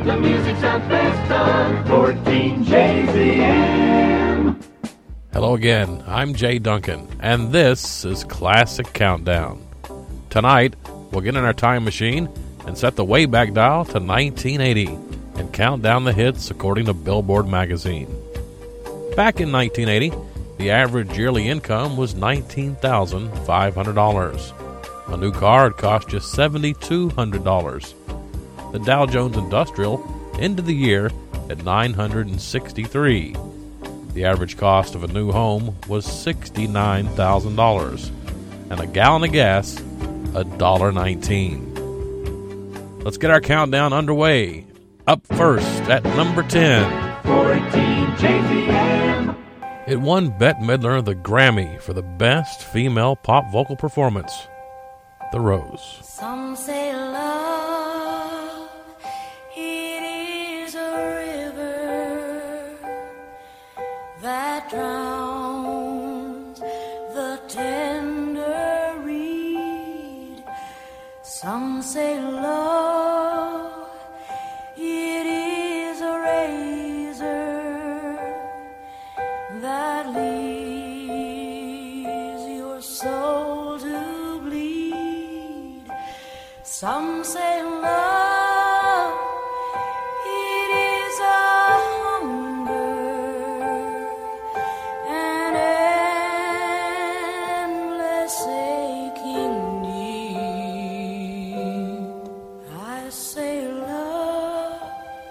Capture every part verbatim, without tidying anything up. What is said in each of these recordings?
The music sounds best on fourteen J Z M. Hello again, I'm Jay Duncan, and this is Classic Countdown. Tonight, we'll get in our time machine and set the Wayback Dial to nineteen eighty and count down the hits according to Billboard magazine. Back in nineteen eighty, the average yearly income was nineteen thousand five hundred dollars. A new car had cost just seven thousand two hundred dollars. The Dow Jones Industrial ended the year at nine hundred sixty-three. The average cost of a new home was sixty-nine thousand dollars, and a gallon of gas, one dollar and nineteen cents. Let's get our countdown underway. Up first at number ten. fourteen J Z M. It won Bette Midler the Grammy for the Best Female Pop Vocal Performance. The Rose. Some say love, it is a river that drowns the tender reed. Some say love, it is a razor that leaves your soul to bleed. Some say love, it is a hunger, an endless aching need. I say love,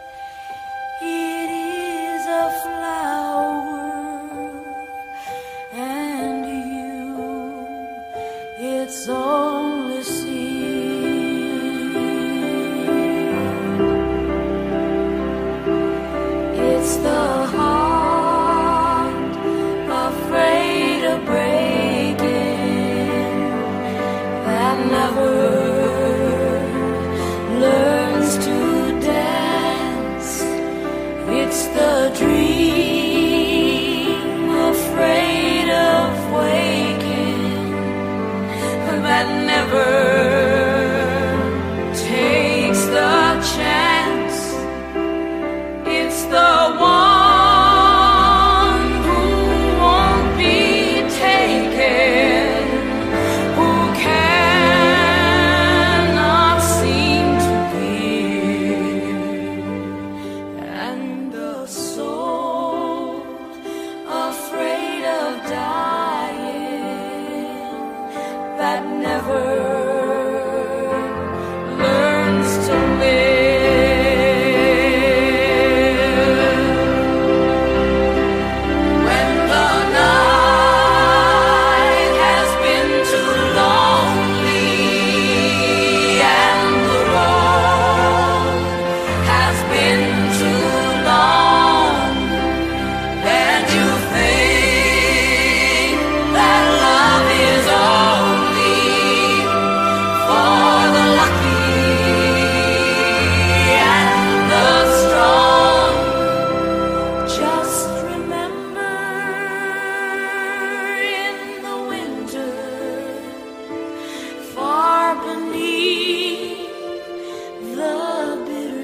it is a flower, and you, it's only seed. It's the heart afraid of breaking that never learns to dance. It's the dream afraid of waking that never takes the chance. It's the one who won't be taken, who cannot seem to give, and the soul afraid of dying that never learns to live. When the night has been too lonely and the road has been too long, and you think that love is only for the lucky and the strong. Just remember, in the winter, far beneath the bitter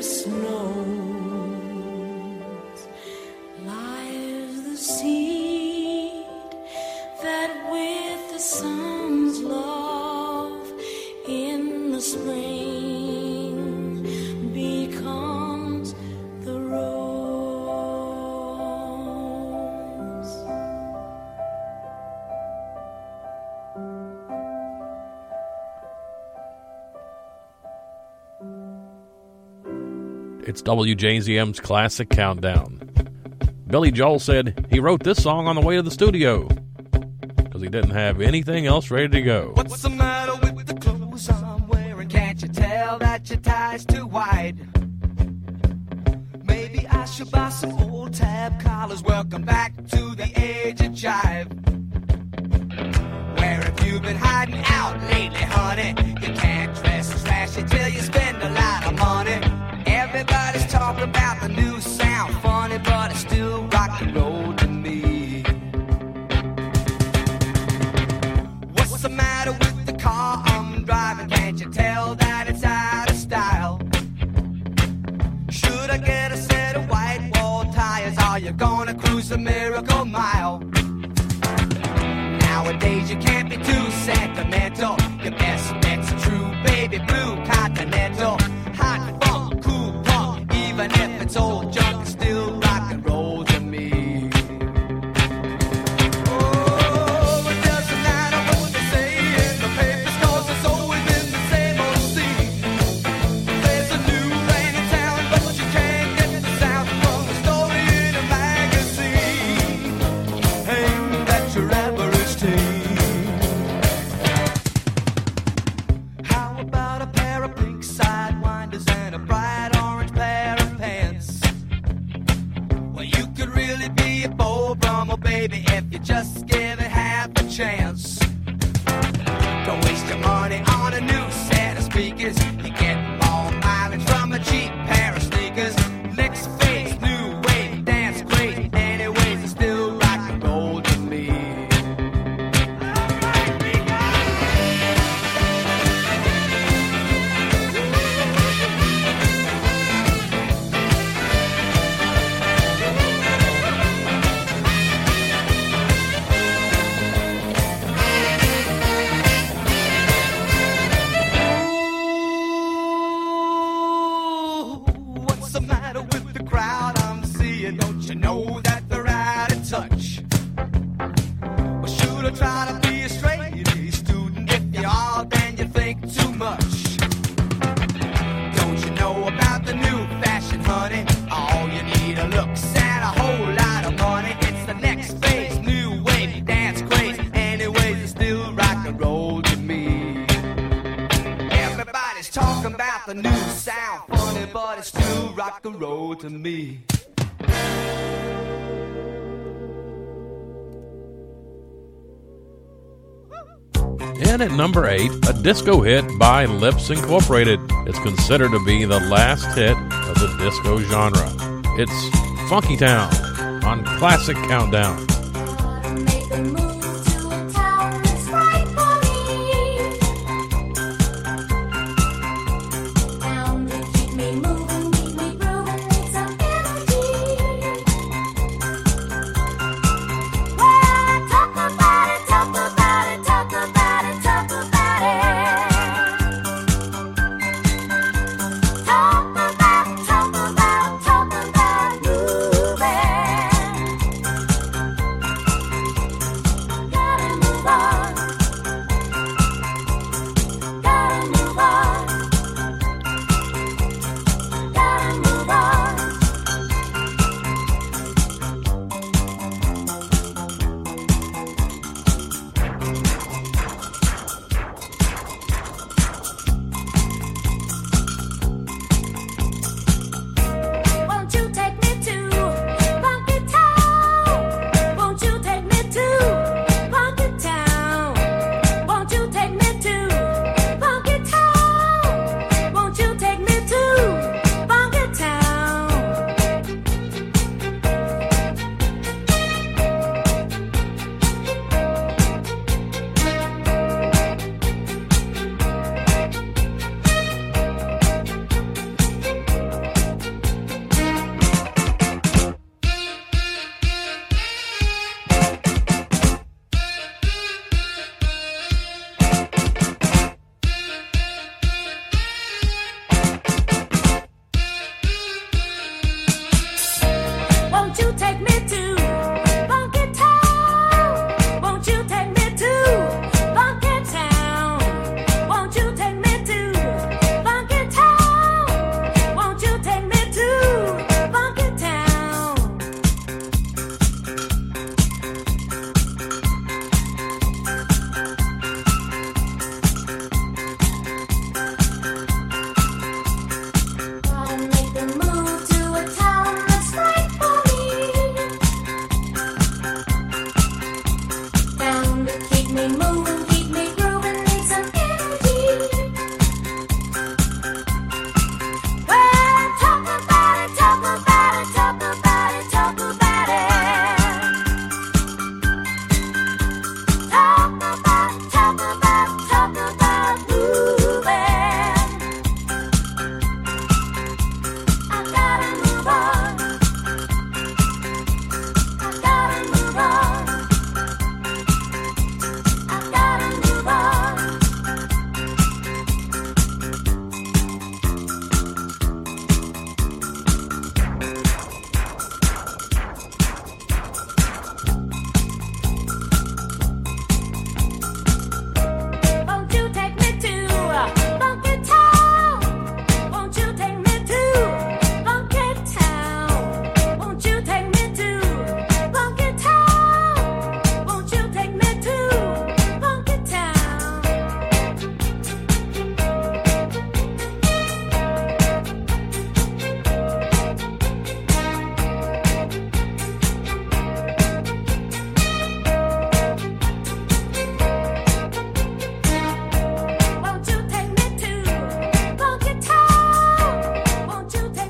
snows, lies the seed that with the sun's love in the spring becomes the rose. It's W J Z M's Classic Countdown. Billy Joel said he wrote this song on the way to the studio because he didn't have anything else ready to go. What's the matter with the clothes I'm wearing? Can't you tell that your tie's too wide? Maybe I should buy some old tab collars. Welcome back to the age of jive. Where have you been hiding out lately, honey? You can't dress as flashy till you spend a lot of money. Everybody's talking about the new sound, funny, but it's still rock and roll to me. What's the matter with the car I'm driving? Can't you tell that it's out of style? Should you're gonna cruise the Miracle Mile. Nowadays you can't be too sentimental. Your best bet's a true baby blue Continental. Hot funk, cool punk, even if it's old junk, it's still rock and roll to me. Oh, it doesn't matter what they say in the papers, 'cause it's always been the same old scene. There's a new rain in town, but you can't get the sound from the story in a magazine. Ain't that your average teen? How about a pair of pink sidewinders and a bright orange pair of pants? Well, you could really be a Beau Brummel, baby, if you just give it half a chance. Don't waste your money on a new set of speakers. You get more mileage from a cheap pair of sneakers. Next phase, new wave, dance great. Anyways, it's still rock and roll to me. Ooh, what's the matter with the crowd I'm seeing? Don't you know that they're out of touch? Well, should I try to be a straight A student? If you are, then you think too much. Don't you know about the new fashion, honey? All you need are looks and a whole lot of money. It's the next phase, new wave, dance craze. Anyways, it's still rock and roll to me. Everybody's talking about the new sound, funny, but it's still rock and roll to me. In at number eight, a disco hit by Lips Incorporated. It's considered to be the last hit of the disco genre. It's Funky Town on Classic Countdown. Make a move to a town that's right for me. Bound to keep me moving, keep me grooving, need some energy. Well, talk about it, talk about it, talk about it, talk about it. Talk about, talk about, talk about moving.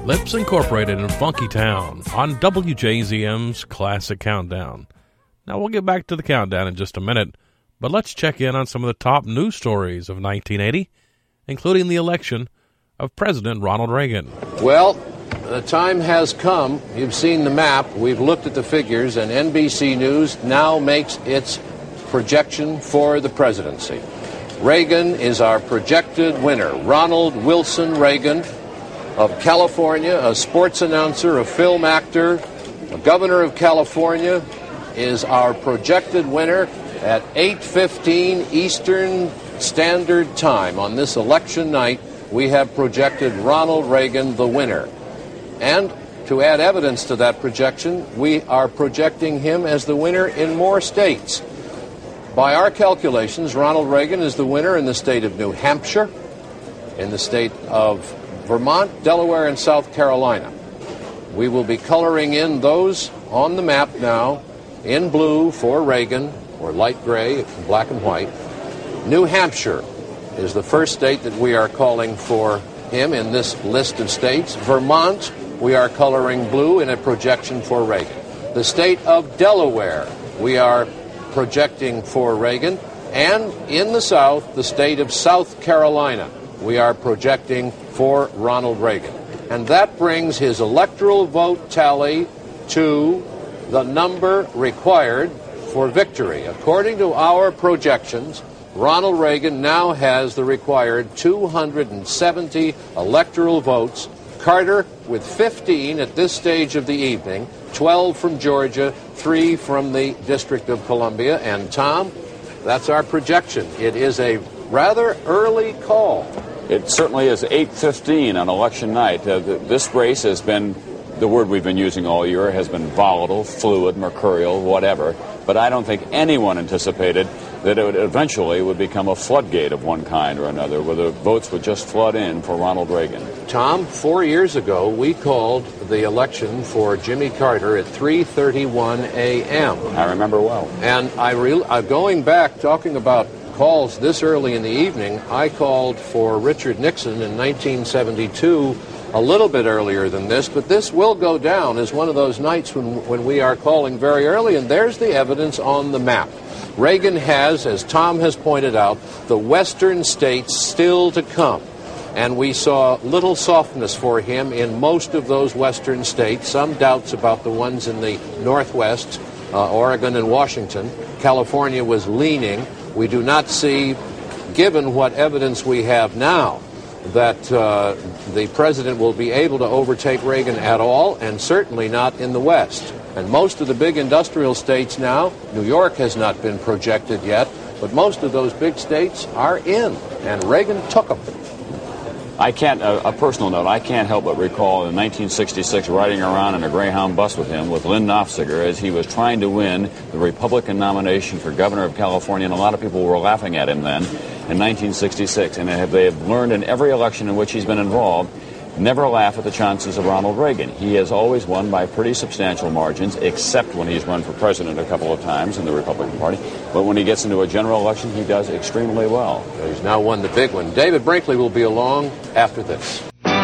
Lips Incorporated in Funky Town on W J Z M's Classic Countdown. Now we'll get back to the countdown in just a minute, but let's check in on some of the top news stories of nineteen eighty, including the election of President Ronald Reagan. Well, the time has come. You've seen the map. We've looked at the figures, and N B C News now makes its projection for the presidency. Reagan is our projected winner. Ronald Wilson Reagan of California, a sports announcer, a film actor, a governor of California, is our projected winner at eight fifteen Eastern Standard Time. On this election night, we have projected Ronald Reagan the winner. And to add evidence to that projection, we are projecting him as the winner in more states. By our calculations, Ronald Reagan is the winner in the state of New Hampshire, in the state of Vermont, Delaware, and South Carolina. We will be coloring in those on the map now in blue for Reagan, or light gray, black and white. New Hampshire is the first state that we are calling for him in this list of states. Vermont, we are coloring blue in a projection for Reagan. The state of Delaware, we are projecting for Reagan. And in the South, the state of South Carolina, we are projecting for Ronald Reagan. And that brings his electoral vote tally to the number required for victory. According to our projections, Ronald Reagan now has the required two hundred seventy electoral votes. Carter with fifteen at this stage of the evening, twelve from Georgia, three from the District of Columbia. And Tom, that's our projection. It is a rather early call. It certainly is eight fifteen on election night. Uh, th- this race has been, the word we've been using all year, has been volatile, fluid, mercurial, whatever. But I don't think anyone anticipated that it would eventually would become a floodgate of one kind or another, where the votes would just flood in for Ronald Reagan. Tom, four years ago, we called the election for Jimmy Carter at three thirty-one a.m. I remember well. And I re- uh, going back, talking about calls this early in the evening, I called for Richard Nixon in nineteen seventy-two, a little bit earlier than this, but this will go down as one of those nights when, when we are calling very early, and there's the evidence on the map. Reagan has, as Tom has pointed out, the western states still to come. And we saw little softness for him in most of those western states, some doubts about the ones in the northwest, uh, Oregon and Washington. California was leaning. We do not see, given what evidence we have now, that uh, the president will be able to overtake Reagan at all, and certainly not in the West. And most of the big industrial states now, New York has not been projected yet, but most of those big states are in, and Reagan took them. I can't, a, a personal note, I can't help but recall in nineteen sixty-six riding around in a Greyhound bus with him, with Lynn Nofziger, as he was trying to win the Republican nomination for governor of California, and a lot of people were laughing at him then in nineteen sixty-six, and they have learned in every election in which he's been involved, never laugh at the chances of Ronald Reagan. He has always won by pretty substantial margins, except when he's run for president a couple of times in the Republican Party. But when he gets into a general election, he does extremely well. He's now won the big one. David Brinkley will be along after this.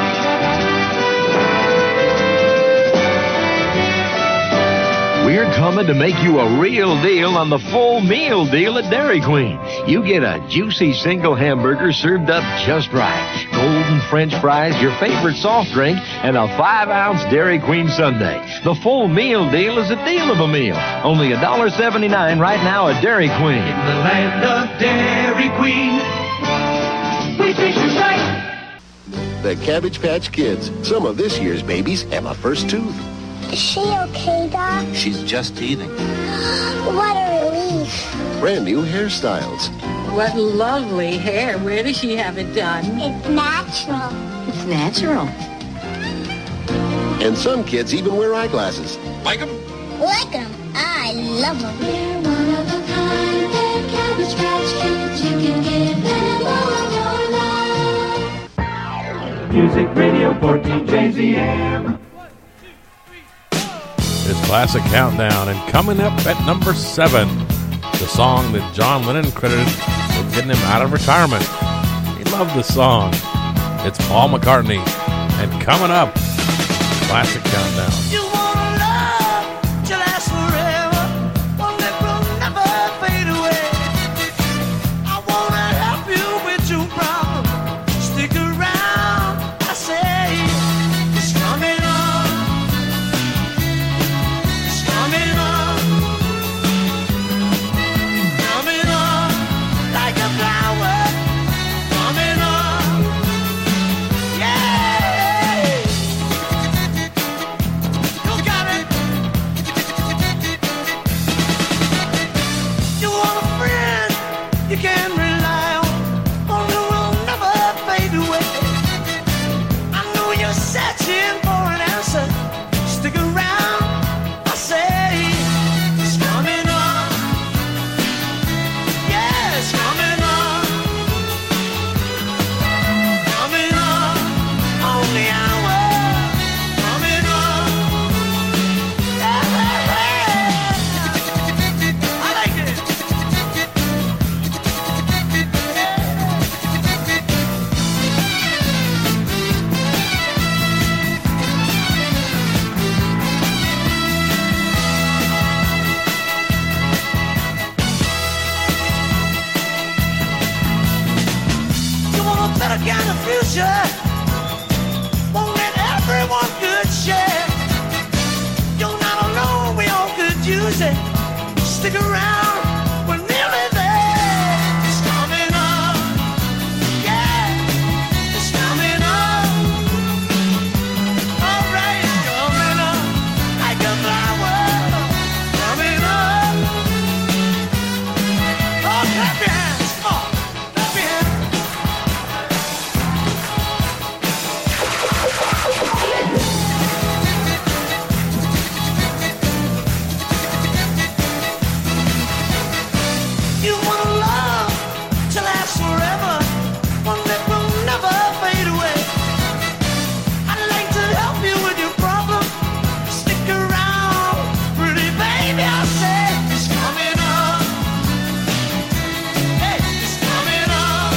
We're coming to make you a real deal on the full meal deal at Dairy Queen. You get a juicy single hamburger served up just right, golden French fries, your favorite soft drink, and a five-ounce Dairy Queen sundae. The full meal deal is a deal of a meal. Only one dollar seventy-nine right now at Dairy Queen. In the land of Dairy Queen, we treat you right. The Cabbage Patch Kids. Some of this year's babies have a first tooth. Is she okay, Doc? She's just teething. What a relief. Brand new hairstyles. What lovely hair. Where does she have it done? It's natural. It's natural. And some kids even wear eyeglasses. Like them? Like them. I love them. They're one of a kind. They're Cabbage Patch Kids. You can give them all of your love. Music Radio fourteen J Z M. It's Classic Countdown, and coming up at number seven, the song that John Lennon credited with getting him out of retirement. He loved the song. It's Paul McCartney, and coming up, Classic Countdown. You want love to last forever, one that will never fade away. I wanna help you with your problem. Stick around, I say. It's coming on. It's coming on. Coming on like a flower. Coming on. Yeah. You got it. You want a friend you can rely on, one who will never fade away. I know you're searching for an answer. Stick around, I say. It's coming on. Yeah, it's coming on. Coming on. On the hour. Coming on. Yeah, yeah, yeah. I like it. You want a better kind of future, one that everyone could share. You're not alone, we all could use it. Stick around, we're nearly there. It's coming on, yeah, it's coming on. All right, it's coming on, like a flower. Coming on. Oh, clap your hands, come on, clap your hands. You want a love to last forever, one that will never fade away. I'd like to help you with your problem. Stick around, pretty baby, I say. It's coming on. Hey, it's coming on.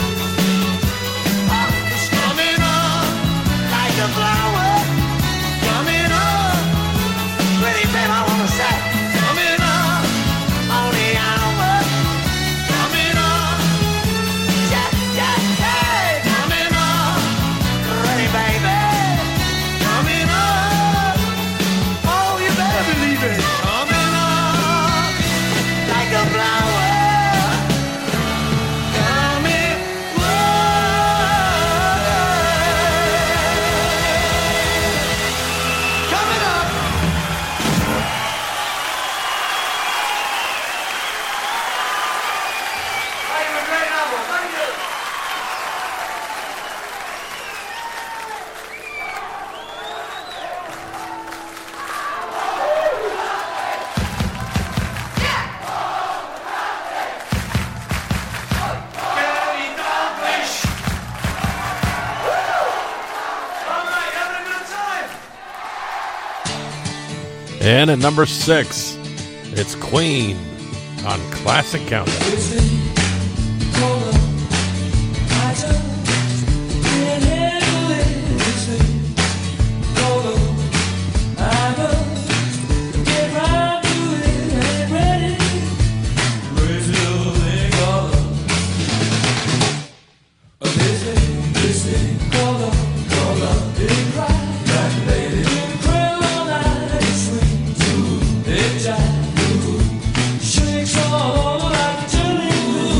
Oh, it's coming on like a flower. Coming on. Pretty baby, I wanna say. Coming on. On the hour. Coming on. Yeah, yeah, hey. Coming on. Pretty baby. Coming on. Oh, you better believe it. Coming on. Like a flower. Coming on. Coming up. Thank you, a great album. Thank you. Gary Dalglish. All right, having a good time. And at number six, it's Queen on Classic Countdown. Shakes all over like a jelly.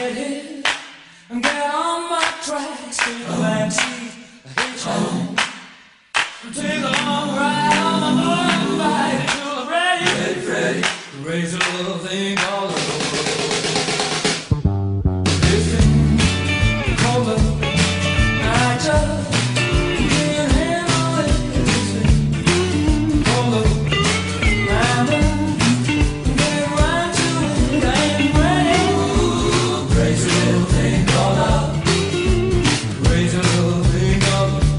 get hit and get on my tracks. Take a back seat, a hitchhike. Take a long ride on my motorbike till I'm ready, ready, ready to raise a little thing called love. This thing called love, I just can't handle it. This thing called love, I know, get right to it. I ain't ready. Raise a little thing called love. Raise a little thing called love.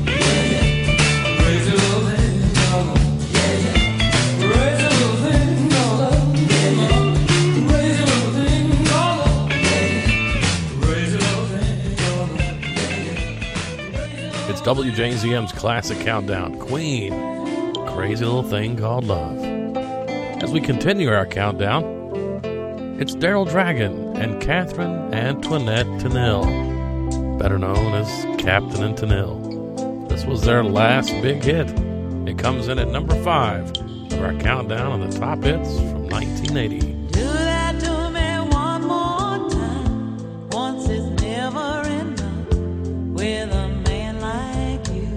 It's W J Z M's Classic Countdown, Queen, Crazy Little Thing Called Love. As we continue our countdown, it's Daryl Dragon and Catherine Antoinette Tennille, better known as Captain and Tennille. This was their last big hit. It comes in at number five of our countdown of the top hits from nineteen eighty. Do that to me one more time. Once is never enough with a man like you.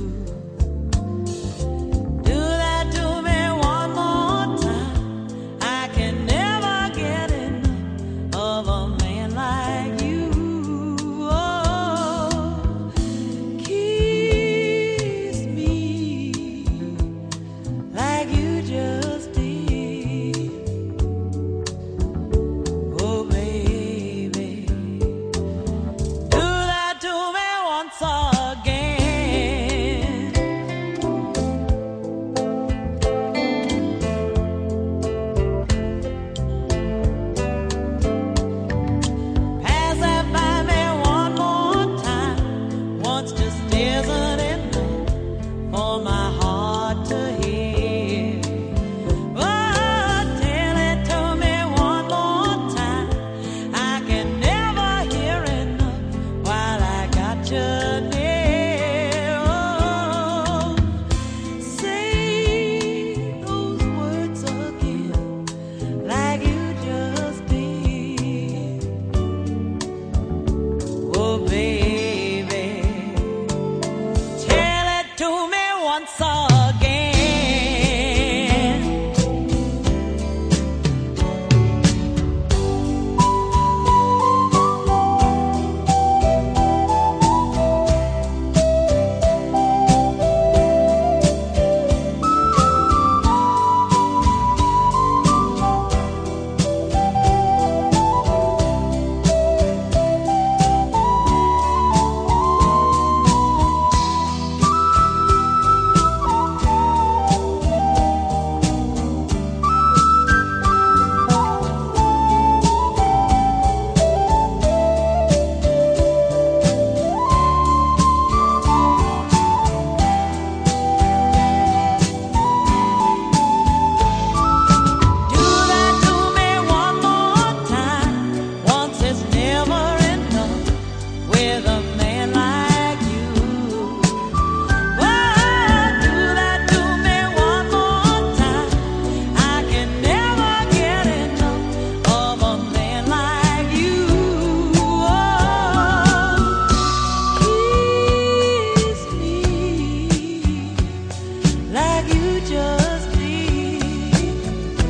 Do that to me one more time. I can never get enough of a man like you. Oh, kiss me like you just did. Oh, baby, do that to me once again. Pass that by me one more time. Once just isn't enough for my heart to hear. Oh, tell it to me one more time. I can never hear enough while I got you near. Oh, say those words again like you just did. Oh, baby, tell it to me once again. Do that to me one more time. Once is never enough with a man like you. Oh, do that to me one more time. I can never get enough of a man like you. Oh, kiss me like you just did.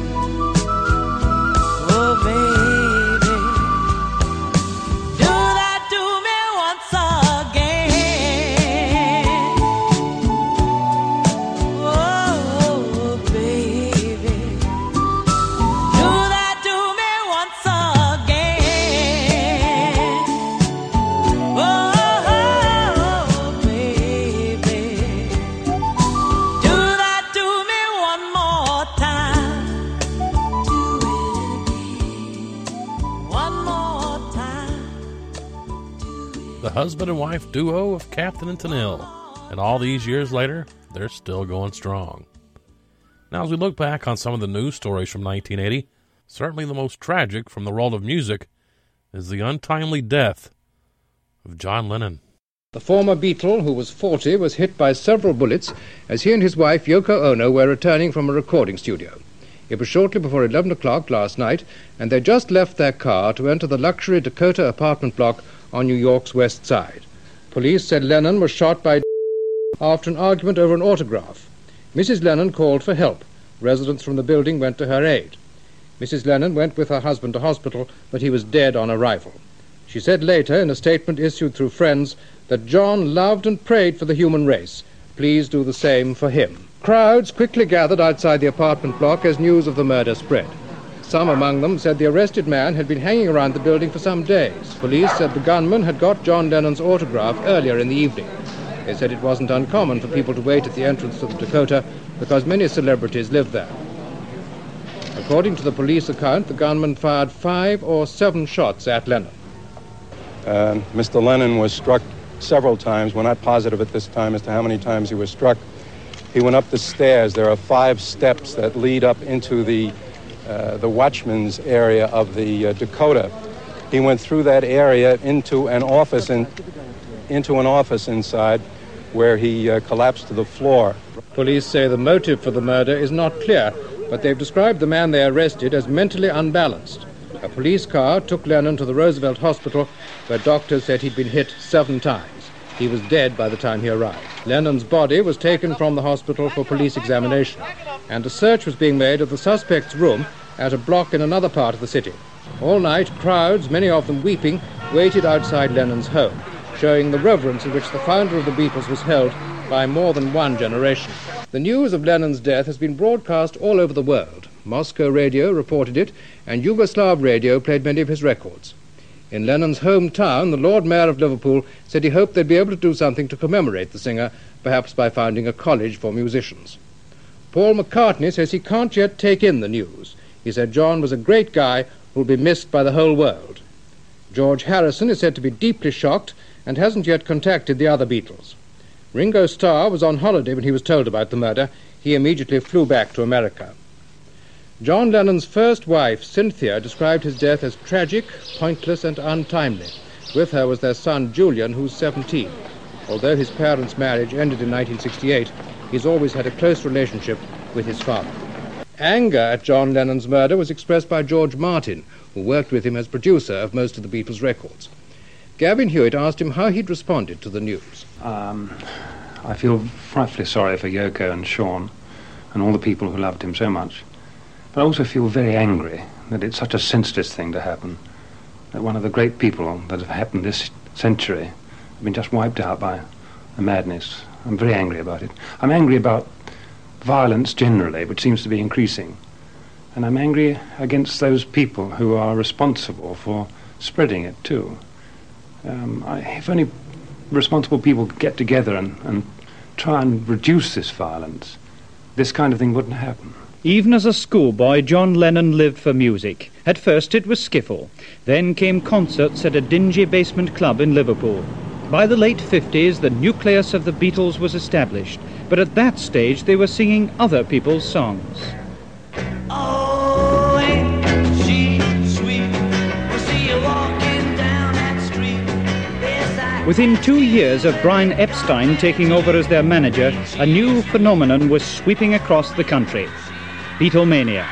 Oh, baby, do that to me once again. Oh, baby, do that to me once again. Oh, baby, do that to me one more time. Do it again. One more time. The husband and wife duo of Captain and Tennille. And all these years later, they're still going strong. Now, as we look back on some of the news stories from nineteen eighty, certainly the most tragic from the world of music is the untimely death of John Lennon. The former Beatle, who was forty, was hit by several bullets as he and his wife, Yoko Ono, were returning from a recording studio. It was shortly before eleven o'clock last night, and they just left their car to enter the luxury Dakota apartment block on New York's west side. Police said Lennon was shot by after an argument over an autograph. Missus Lennon called for help. Residents from the building went to her aid. Missus Lennon went with her husband to hospital, but he was dead on arrival. She said later, in a statement issued through friends, that John loved and prayed for the human race. Please do the same for him. Crowds quickly gathered outside the apartment block as news of the murder spread. Some among them said the arrested man had been hanging around the building for some days. Police said the gunman had got John Lennon's autograph earlier in the evening. They said it wasn't uncommon for people to wait at the entrance to the Dakota because many celebrities lived there. According to the police account, the gunman fired five or seven shots at Lennon. Uh, Mister Lennon was struck several times. We're not positive at this time as to how many times he was struck. He went up the stairs. There are five steps that lead up into the uh, the watchman's area of the uh, Dakota. He went through that area into an office and into an office inside, where he uh, collapsed to the floor. Police say the motive for the murder is not clear, but they've described the man they arrested as mentally unbalanced. A police car took Lennon to the Roosevelt Hospital, where doctors said he'd been hit seven times. He was dead by the time he arrived. Lennon's body was taken from the hospital for police examination, and a search was being made of the suspect's room at a block in another part of the city. All night, crowds, many of them weeping, waited outside Lennon's home, showing the reverence in which the founder of the Beatles was held by more than one generation. The news of Lennon's death has been broadcast all over the world. Moscow radio reported it, and Yugoslav radio played many of his records. In Lennon's hometown, the Lord Mayor of Liverpool said he hoped they'd be able to do something to commemorate the singer, perhaps by founding a college for musicians. Paul McCartney says he can't yet take in the news. He said John was a great guy who'll be missed by the whole world. George Harrison is said to be deeply shocked and hasn't yet contacted the other Beatles. Ringo Starr was on holiday when he was told about the murder. He immediately flew back to America. John Lennon's first wife, Cynthia, described his death as tragic, pointless, and untimely. With her was their son, Julian, who's seventeen. Although his parents' marriage ended in nineteen sixty-eight, he's always had a close relationship with his father. Anger at John Lennon's murder was expressed by George Martin, who worked with him as producer of most of the Beatles' records. Gavin Hewitt asked him how he'd responded to the news. Um, I feel frightfully sorry for Yoko and Sean and all the people who loved him so much. But I also feel very angry that it's such a senseless thing to happen, that one of the great people that have happened this century have been just wiped out by a madness. I'm very angry about it. I'm angry about violence generally, which seems to be increasing. And I'm angry against those people who are responsible for spreading it too. Um, I, if only responsible people could get together and, and try and reduce this violence, this kind of thing wouldn't happen. Even as a schoolboy, John Lennon lived for music. At first it was skiffle. Then came concerts at a dingy basement club in Liverpool. By the late fifties, the nucleus of the Beatles was established. But at that stage, they were singing other people's songs. Oh, ain't she sweet? We'll see you walking down that street. Yes, I Within two years of Brian Epstein taking over as their manager, a new phenomenon was sweeping across the country. Beatlemania.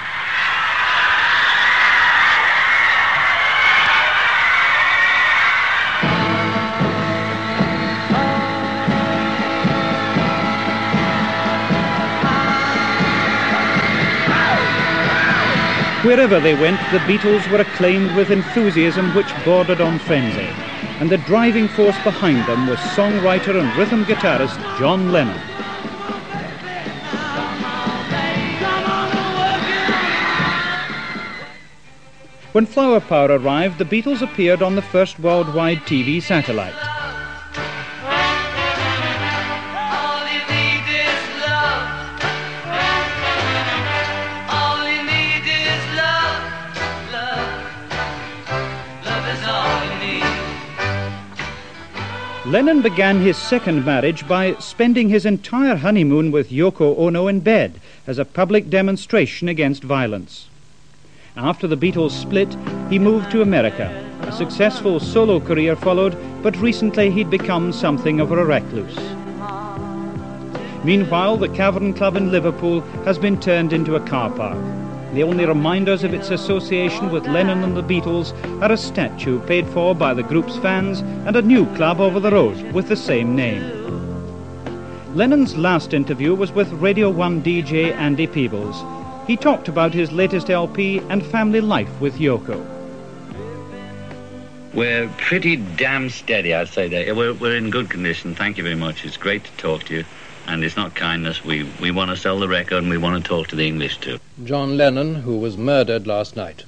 Wherever they went, the Beatles were acclaimed with enthusiasm which bordered on frenzy. And the driving force behind them was songwriter and rhythm guitarist John Lennon. When Flower Power arrived, the Beatles appeared on the first worldwide T V satellite. all you need is love. All you need is love. Love. Love is all you need. Lennon began his second marriage by spending his entire honeymoon with Yoko Ono in bed as a public demonstration against violence. After the Beatles split, he moved to America. A successful solo career followed, but recently he'd become something of a recluse. Meanwhile, the Cavern Club in Liverpool has been turned into a car park. The only reminders of its association with Lennon and the Beatles are a statue paid for by the group's fans and a new club over the road with the same name. Lennon's last interview was with Radio one D J Andy Peebles. He talked about his latest L P and family life with Yoko. We're pretty damn steady, I'd say that. We're, we're in good condition. Thank you very much. It's great to talk to you. And it's not kindness. We, we want to sell the record and we want to talk to the English too. John Lennon, who was murdered last night.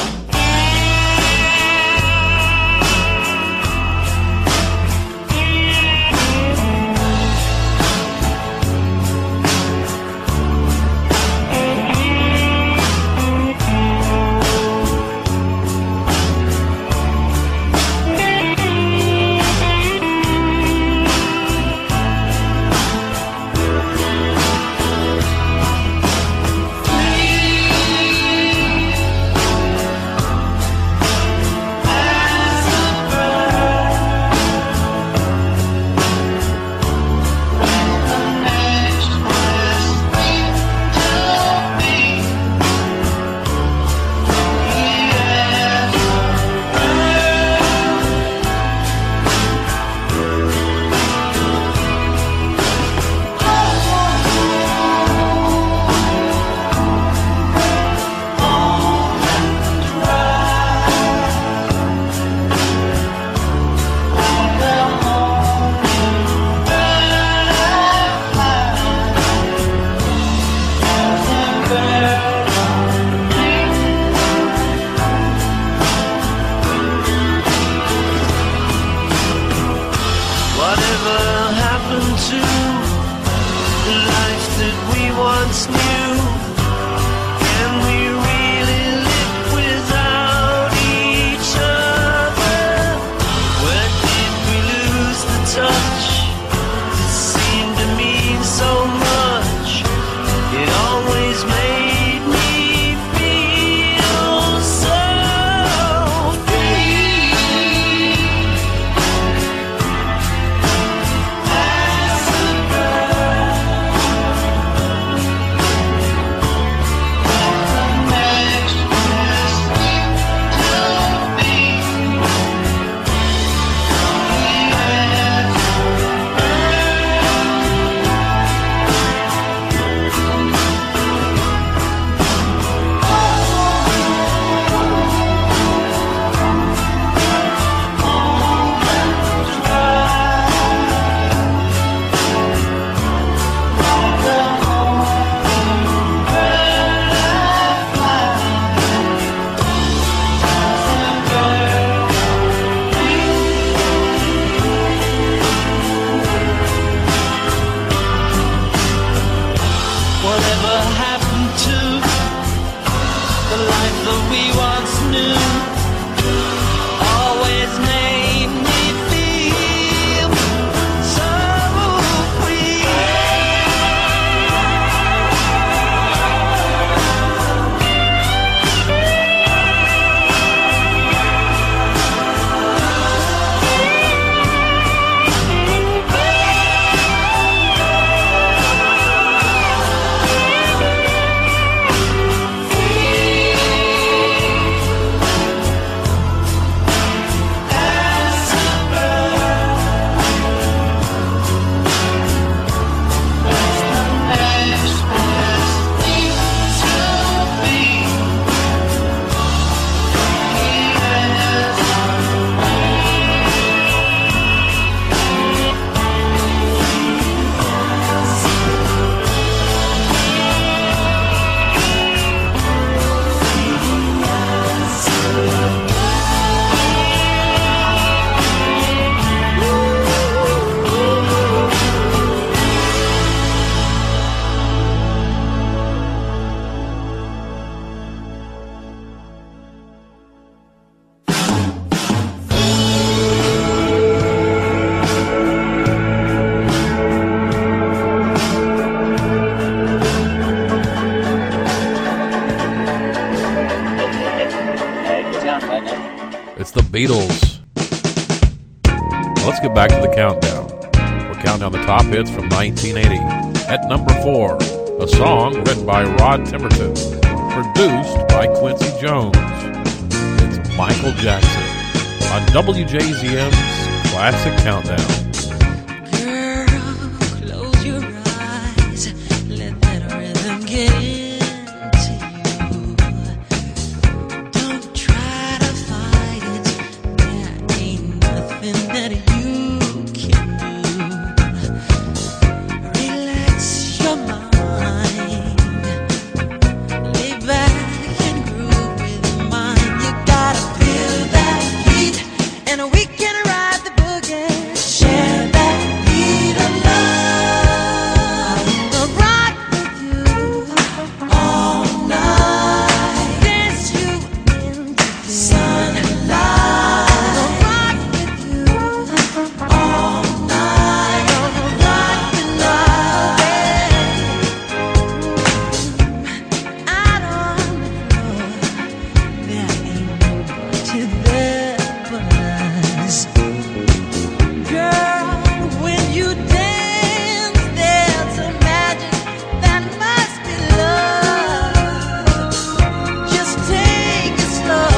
It's the Beatles. Let's get back to the countdown. We're counting down the top hits from nineteen eighty. At number four, a song written by Rod Temperton. produced by Quincy Jones. It's Michael Jackson on W J Z M's Classic Countdown. Close your eyes, let that rhythm get into you. Don't try to fight it, there ain't nothing that you can do. Relax your mind, lay back and groove with your mind. You gotta feel that heat, and we can ride the boogie. Share that beat of love. I'll rock with you all night. Dance you into the sunlight. I'll rock with you all night. I'll rock the night. Out on the floor, there ain't nobody there but us. Girl, when you dance, there's a magic that must be love. Just take it slow.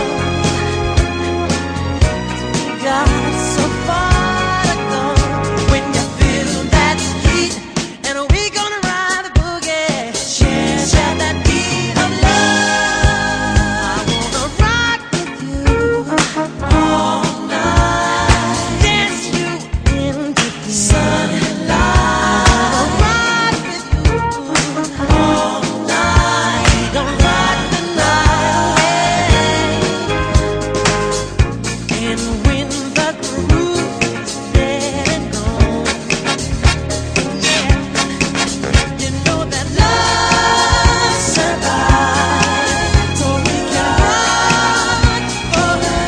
We got so far to go. When you feel that heat, and we gonna ride the boogie. Share, share that beat of love. I wanna rock with you all night. Dance you into the sunlight. I'll rock with you all night. I'll rock the night away. And when the groove is dead and gone, yeah, you know that love survives. So we can rock forever.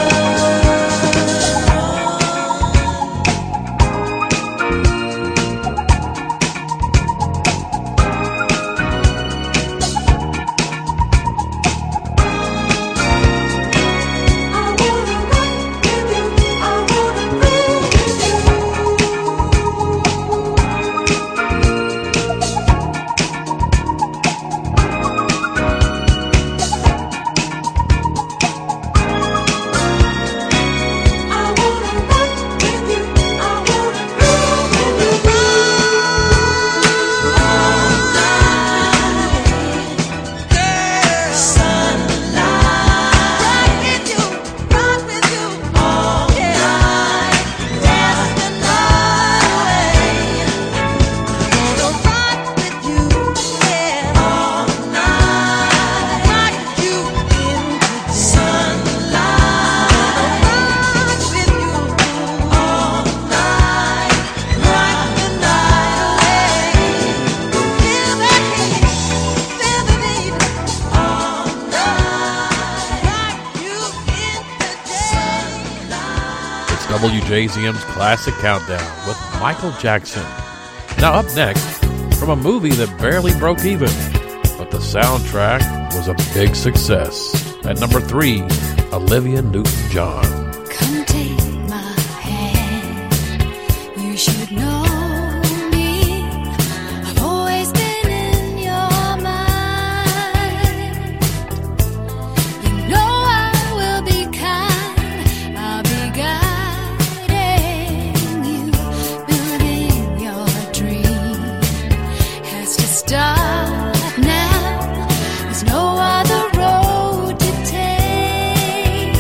It's W J Z M's Classic Countdown with Michael Jackson. Now up next, from a movie that barely broke even, but the soundtrack was a big success. At number three, Olivia Newton-John. Come take my hand. You should know me. I've always been in your mind. You know I will be kind. I'll be guiding you. Building your dream has to start now. There's no other road to take.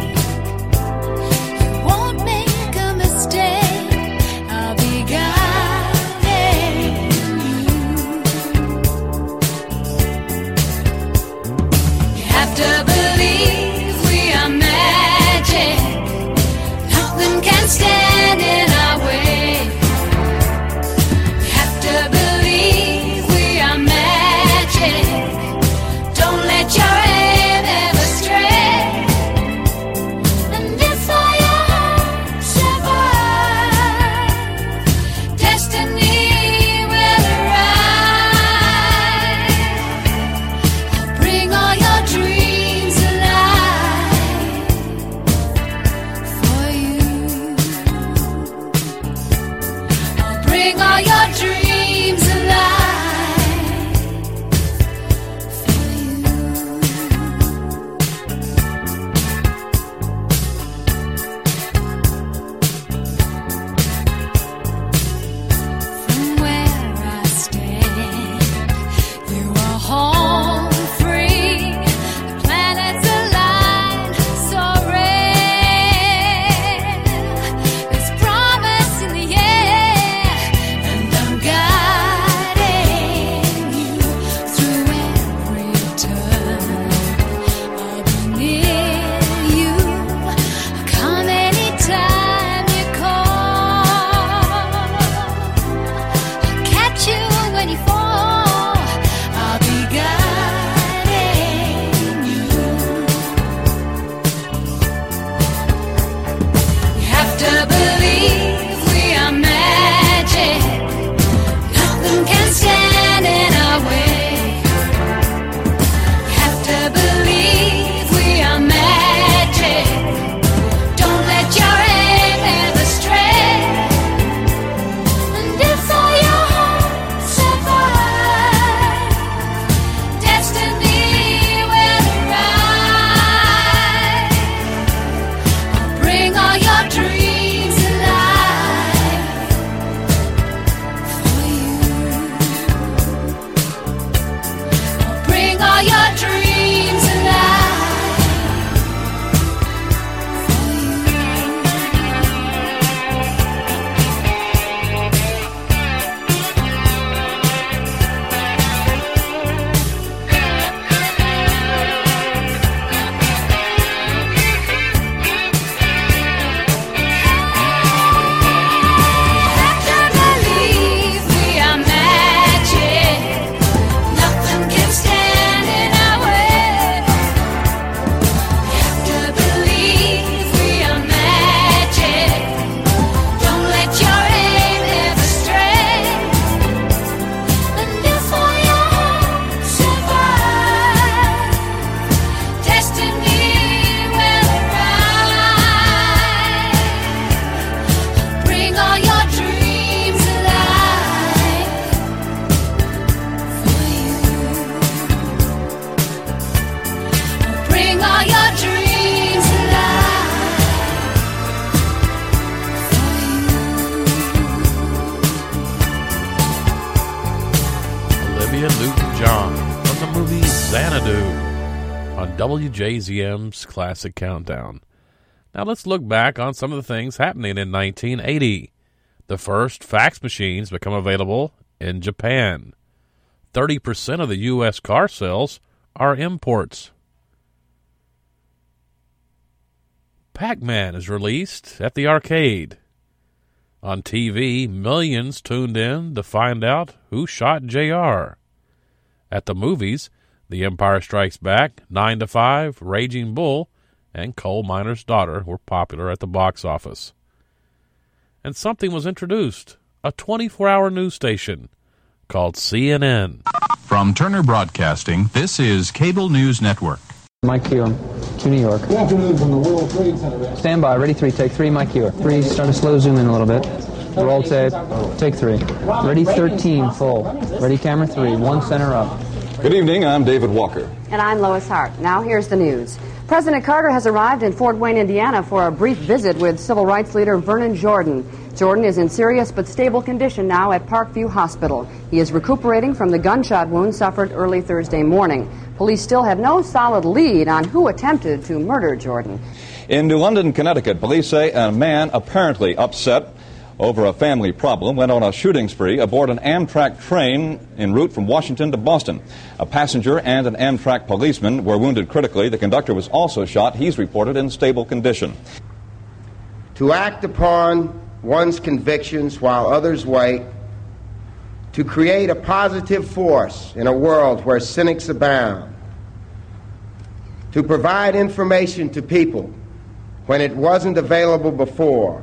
You won't make a mistake. I'll be guiding you. You have to believe we are magic. Nothing can stand in our way. You have to believe we are magic. Don't let your aim ever stray. And if all your hearts survive, destiny will arrive. I'll bring all your dreams alive for you. Olivia Newton-John from the movie Xanadu on W J Z M's Classic Countdown. Now let's look back on some of the things happening in nineteen eighty. The first fax machines become available in Japan. thirty percent of the U S car sales are imports. Pac-Man is released at the arcade. On T V, millions tuned in to find out who shot J R. At the movies, The Empire Strikes Back, nine to five, Raging Bull, and Coal Miner's Daughter were popular at the box office. And something was introduced, a twenty-four hour news station called C N N. From Turner Broadcasting, this is Cable News Network. Mike Keogh to New York. Good afternoon from the World Trade Center. Stand by. Ready, three, take three. Mike Keogh. Three, start to slow zoom in a little bit. Roll tape. Take three. Ready, thirteen, full. Ready, camera three. One center up. Good evening. I'm David Walker. And I'm Lois Hart. Now here's the news. President Carter has arrived in Fort Wayne, Indiana for a brief visit with civil rights leader Vernon Jordan. Jordan is in serious but stable condition now at Parkview Hospital. He is recuperating from the gunshot wound suffered early Thursday morning. Police still have no solid lead on who attempted to murder Jordan. In New London, Connecticut, police say a man apparently upset over a family problem went on a shooting spree aboard an Amtrak train en route from Washington to Boston. A passenger and an Amtrak policeman were wounded critically. The conductor was also shot. He's reported in stable condition. To act upon one's convictions while others wait, to create a positive force in a world where cynics abound, to provide information to people when it wasn't available before,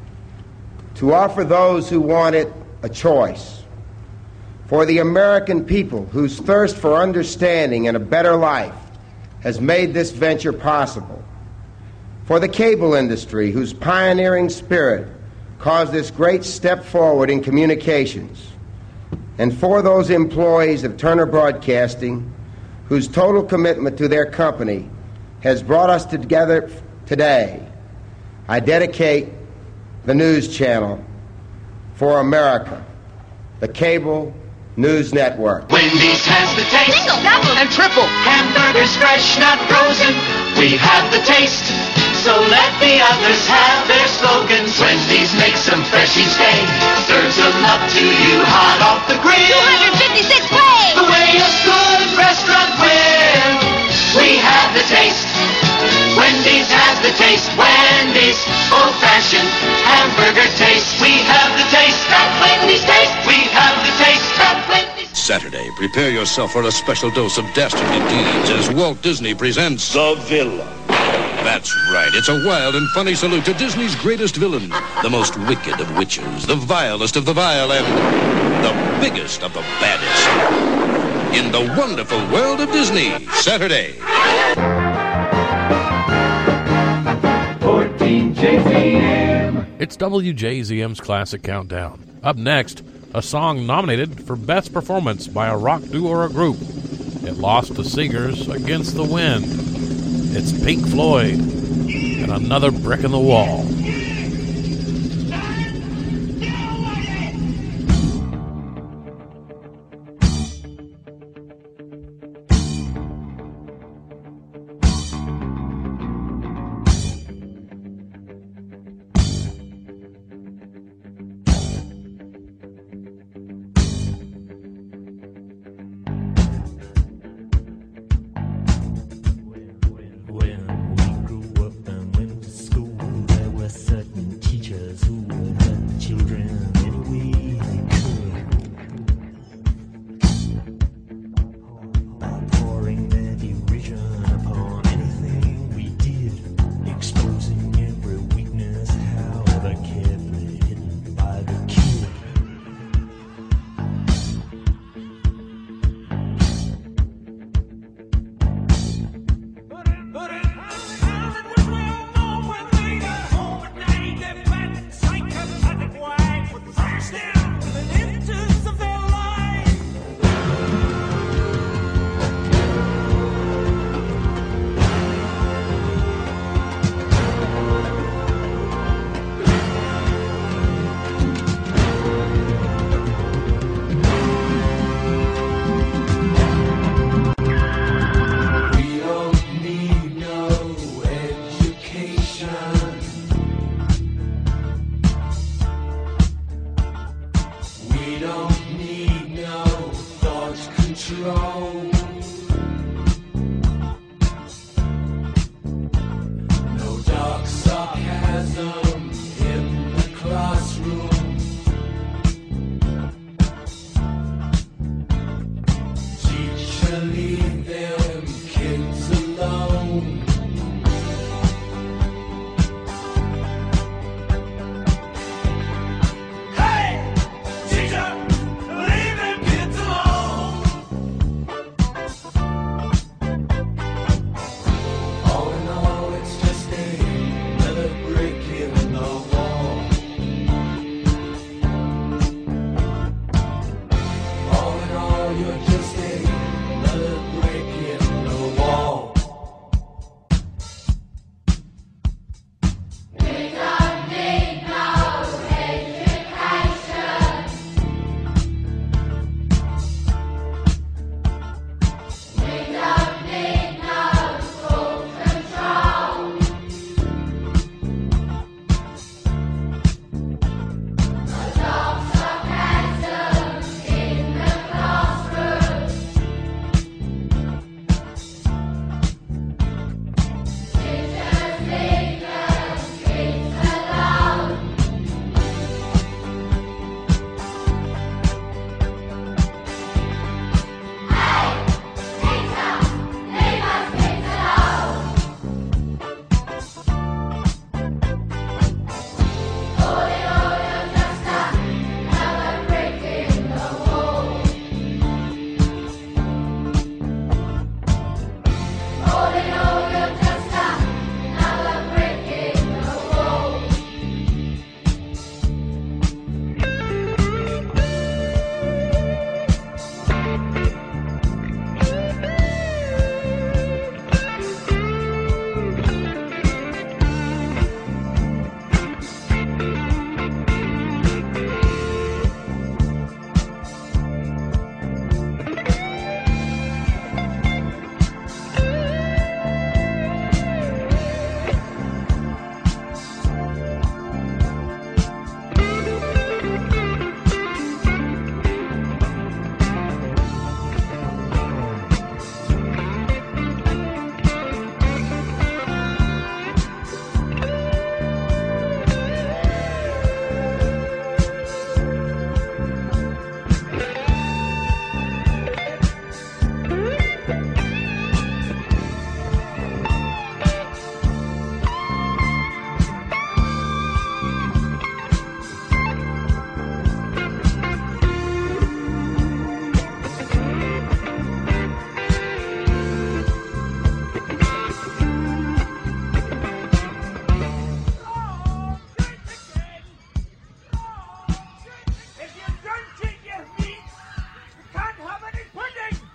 to offer those who want it a choice, for the American people whose thirst for understanding and a better life has made this venture possible, for the cable industry whose pioneering spirit caused this great step forward in communications, and for those employees of Turner Broadcasting whose total commitment to their company has brought us together today, I dedicate the news channel for America, the Cable News Network. Wendy's has the taste. Single, double, and triple. Hamburgers fresh, not frozen. We have the taste. So let the others have their slogans. Wendy's makes them fresh each day. Serves them up to you hot off the grill. two hundred fifty-six plays. The way a good restaurant will. We have the taste. Wendy's has the taste. Wendy's old-fashioned hamburger taste. We have the taste. That Wendy's taste. We have the taste. That Wendy's. Saturday, prepare yourself for a special dose of dastardly deeds as Walt Disney presents The Villain. That's right. It's a wild and funny salute to Disney's greatest villain, the most wicked of witches, the vilest of the vile, and the biggest of the baddest. In the wonderful world of Disney, Saturday. fourteen J Z M. It's W J Z M's Classic Countdown. Up next, a song nominated for Best Performance by a rock duo or a group. It lost to Seeger's Against the Wind. It's Pink Floyd and Another Brick in the Wall.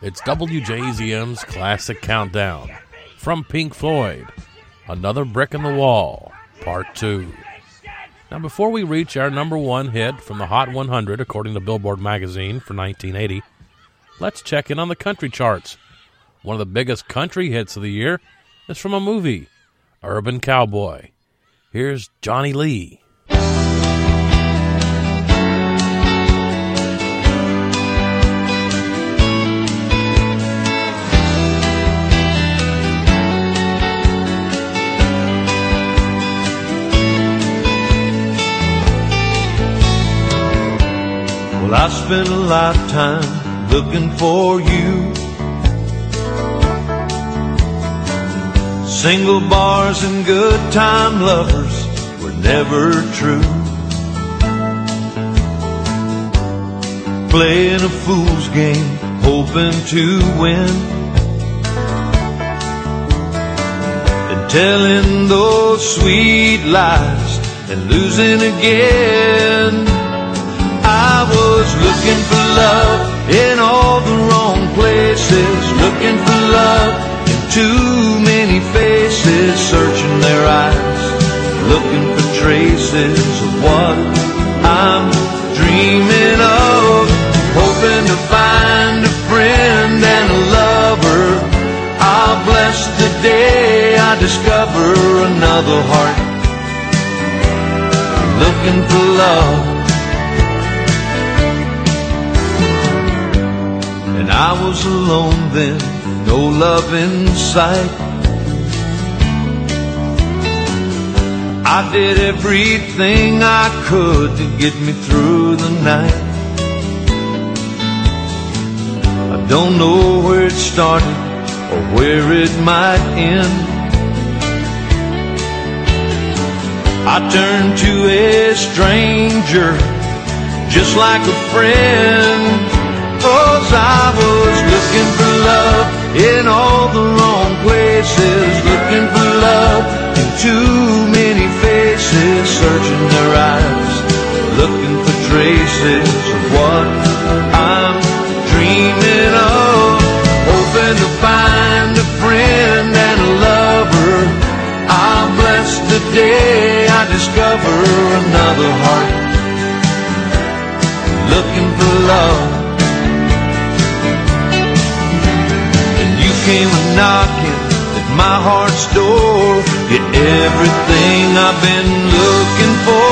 It's W J Z M's Classic Countdown. From Pink Floyd, Another Brick in the Wall, Part two. Now, before we reach our number one hit from the Hot one hundred, according to Billboard magazine for nineteen eighty, let's check in on the country charts. One of the biggest country hits of the year is from a movie, Urban Cowboy. Here's Johnny Lee. Well, I spent a lifetime looking for you. Single bars and good time lovers were never true. Playing a fool's game, hoping to win, and telling those sweet lies and losing again. I was looking for love in all the wrong places, looking for love in too many faces, searching their eyes, looking for traces of what I'm dreaming of, hoping to find a friend and a lover. I'll bless the day I discover another heart looking for love. And I was alone then, no love in sight. I did everything I could to get me through the night. I don't know where it started or where it might end. I turned to a stranger just like a friend. 'Cause I was looking for love in all the wrong places, looking for love in too many faces, searching their eyes, looking for traces of what I'm dreaming of, hoping to find a friend and a lover. I'll bless the day I discover another heart looking for love. Came a-knocking at my heart's door. You're everything I've been looking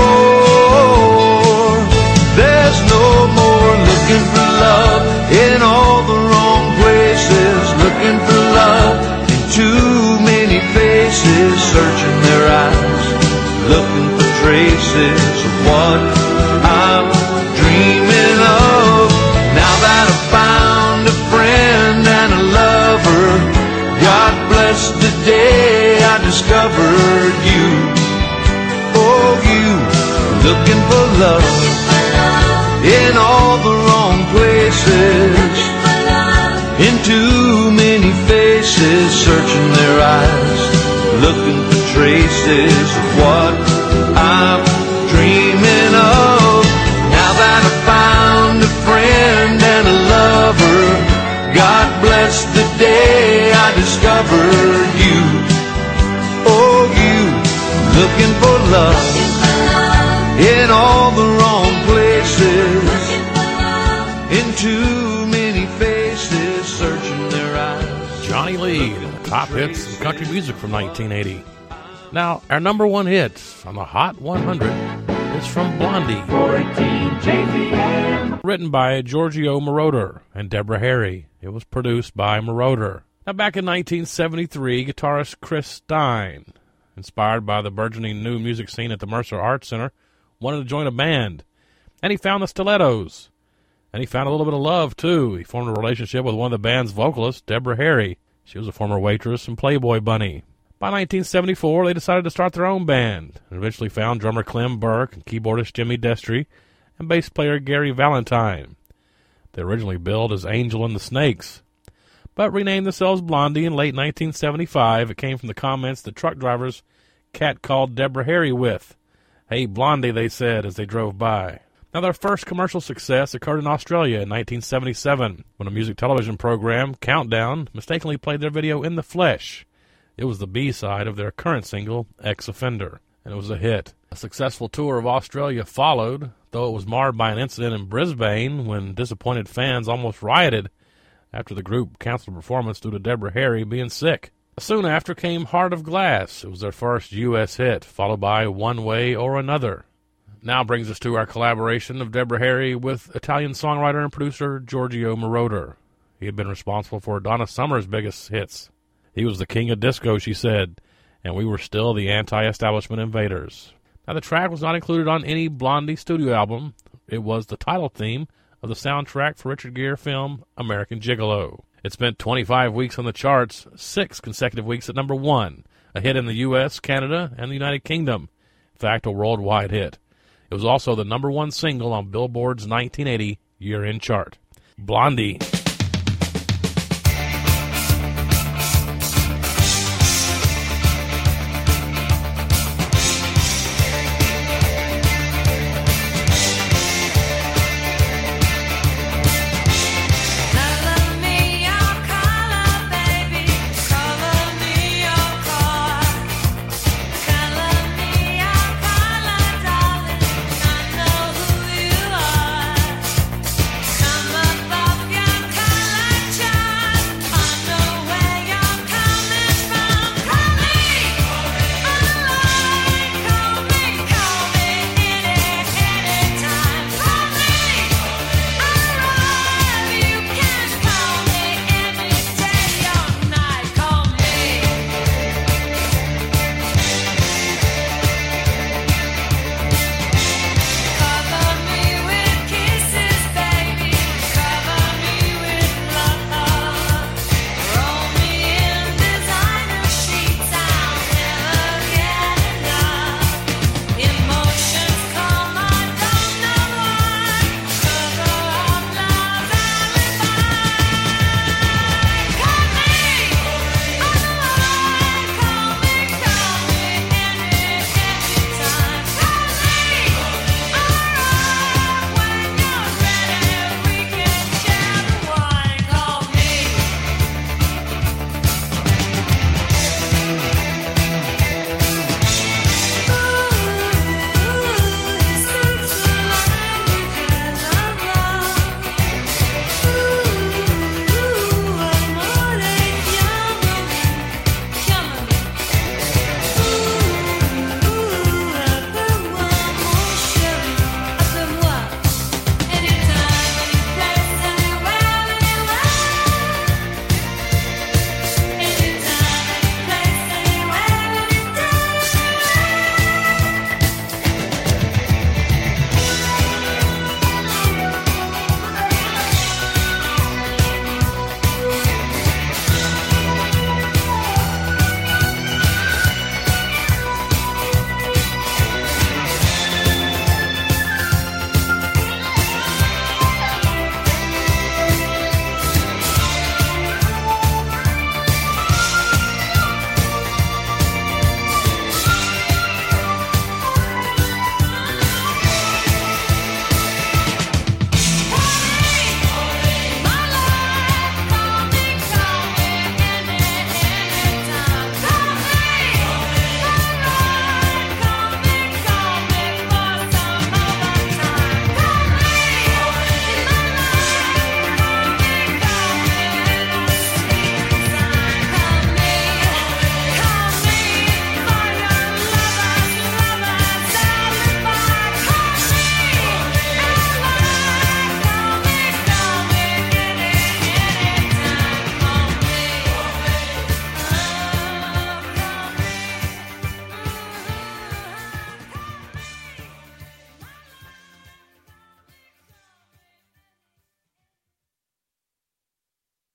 for. There's no more looking for love in all the wrong places, looking for love in too many faces, searching their eyes, looking for traces of what I'm dreaming of. Now that I've found a friend and a lover, God bless the day I discovered you. Oh, you, looking for love in all the wrong places, in too many faces, searching their eyes, looking for traces of what I'm dreaming of. Now that I found a friend and a lover, God bless the day I discovered you. Oh, you, looking for love in all the wrong places, in too many faces, searching their eyes. Johnny Lee, the top hits in country music from nineteen eighty. Now, our number one hit on the Hot one hundred is from Blondie. fourteen J Z M. Written by Giorgio Moroder and Deborah Harry. It was produced by Moroder. Now, back in nineteen seventy-three, guitarist Chris Stein, inspired by the burgeoning new music scene at the Mercer Arts Center, wanted to join a band. And he found the Stilettos. And he found a little bit of love, too. He formed a relationship with one of the band's vocalists, Deborah Harry. She was a former waitress and Playboy bunny. By nineteen seventy-four, they decided to start their own band, and eventually found drummer Clem Burke and keyboardist Jimmy Destry and bass player Gary Valentine. They originally billed as Angel and the Snakes, but renamed themselves Blondie in late nineteen seventy-five. It came from the comments the truck drivers Cat called Deborah Harry with. "Hey, Blondie," they said as they drove by. Now, their first commercial success occurred in Australia in nineteen seventy-seven, when a music television program, Countdown, mistakenly played their video In the Flesh. It was the B-side of their current single, Ex-Offender, and it was a hit. A successful tour of Australia followed, though it was marred by an incident in Brisbane when disappointed fans almost rioted after the group canceled a performance due to Deborah Harry being sick. Soon after came Heart of Glass. It was their first U S hit, followed by One Way or Another. Now brings us to our collaboration of Deborah Harry with Italian songwriter and producer Giorgio Moroder. He had been responsible for Donna Summer's biggest hits. He was the king of disco, she said, and we were still the anti-establishment invaders. Now, the track was not included on any Blondie studio album. It was the title theme of the soundtrack for Richard Gere film American Gigolo. It spent twenty-five weeks on the charts, six consecutive weeks at number one, a hit in the U S, Canada, and the United Kingdom. In fact, a worldwide hit. It was also the number one single on Billboard's nineteen eighty year-end chart. Blondie.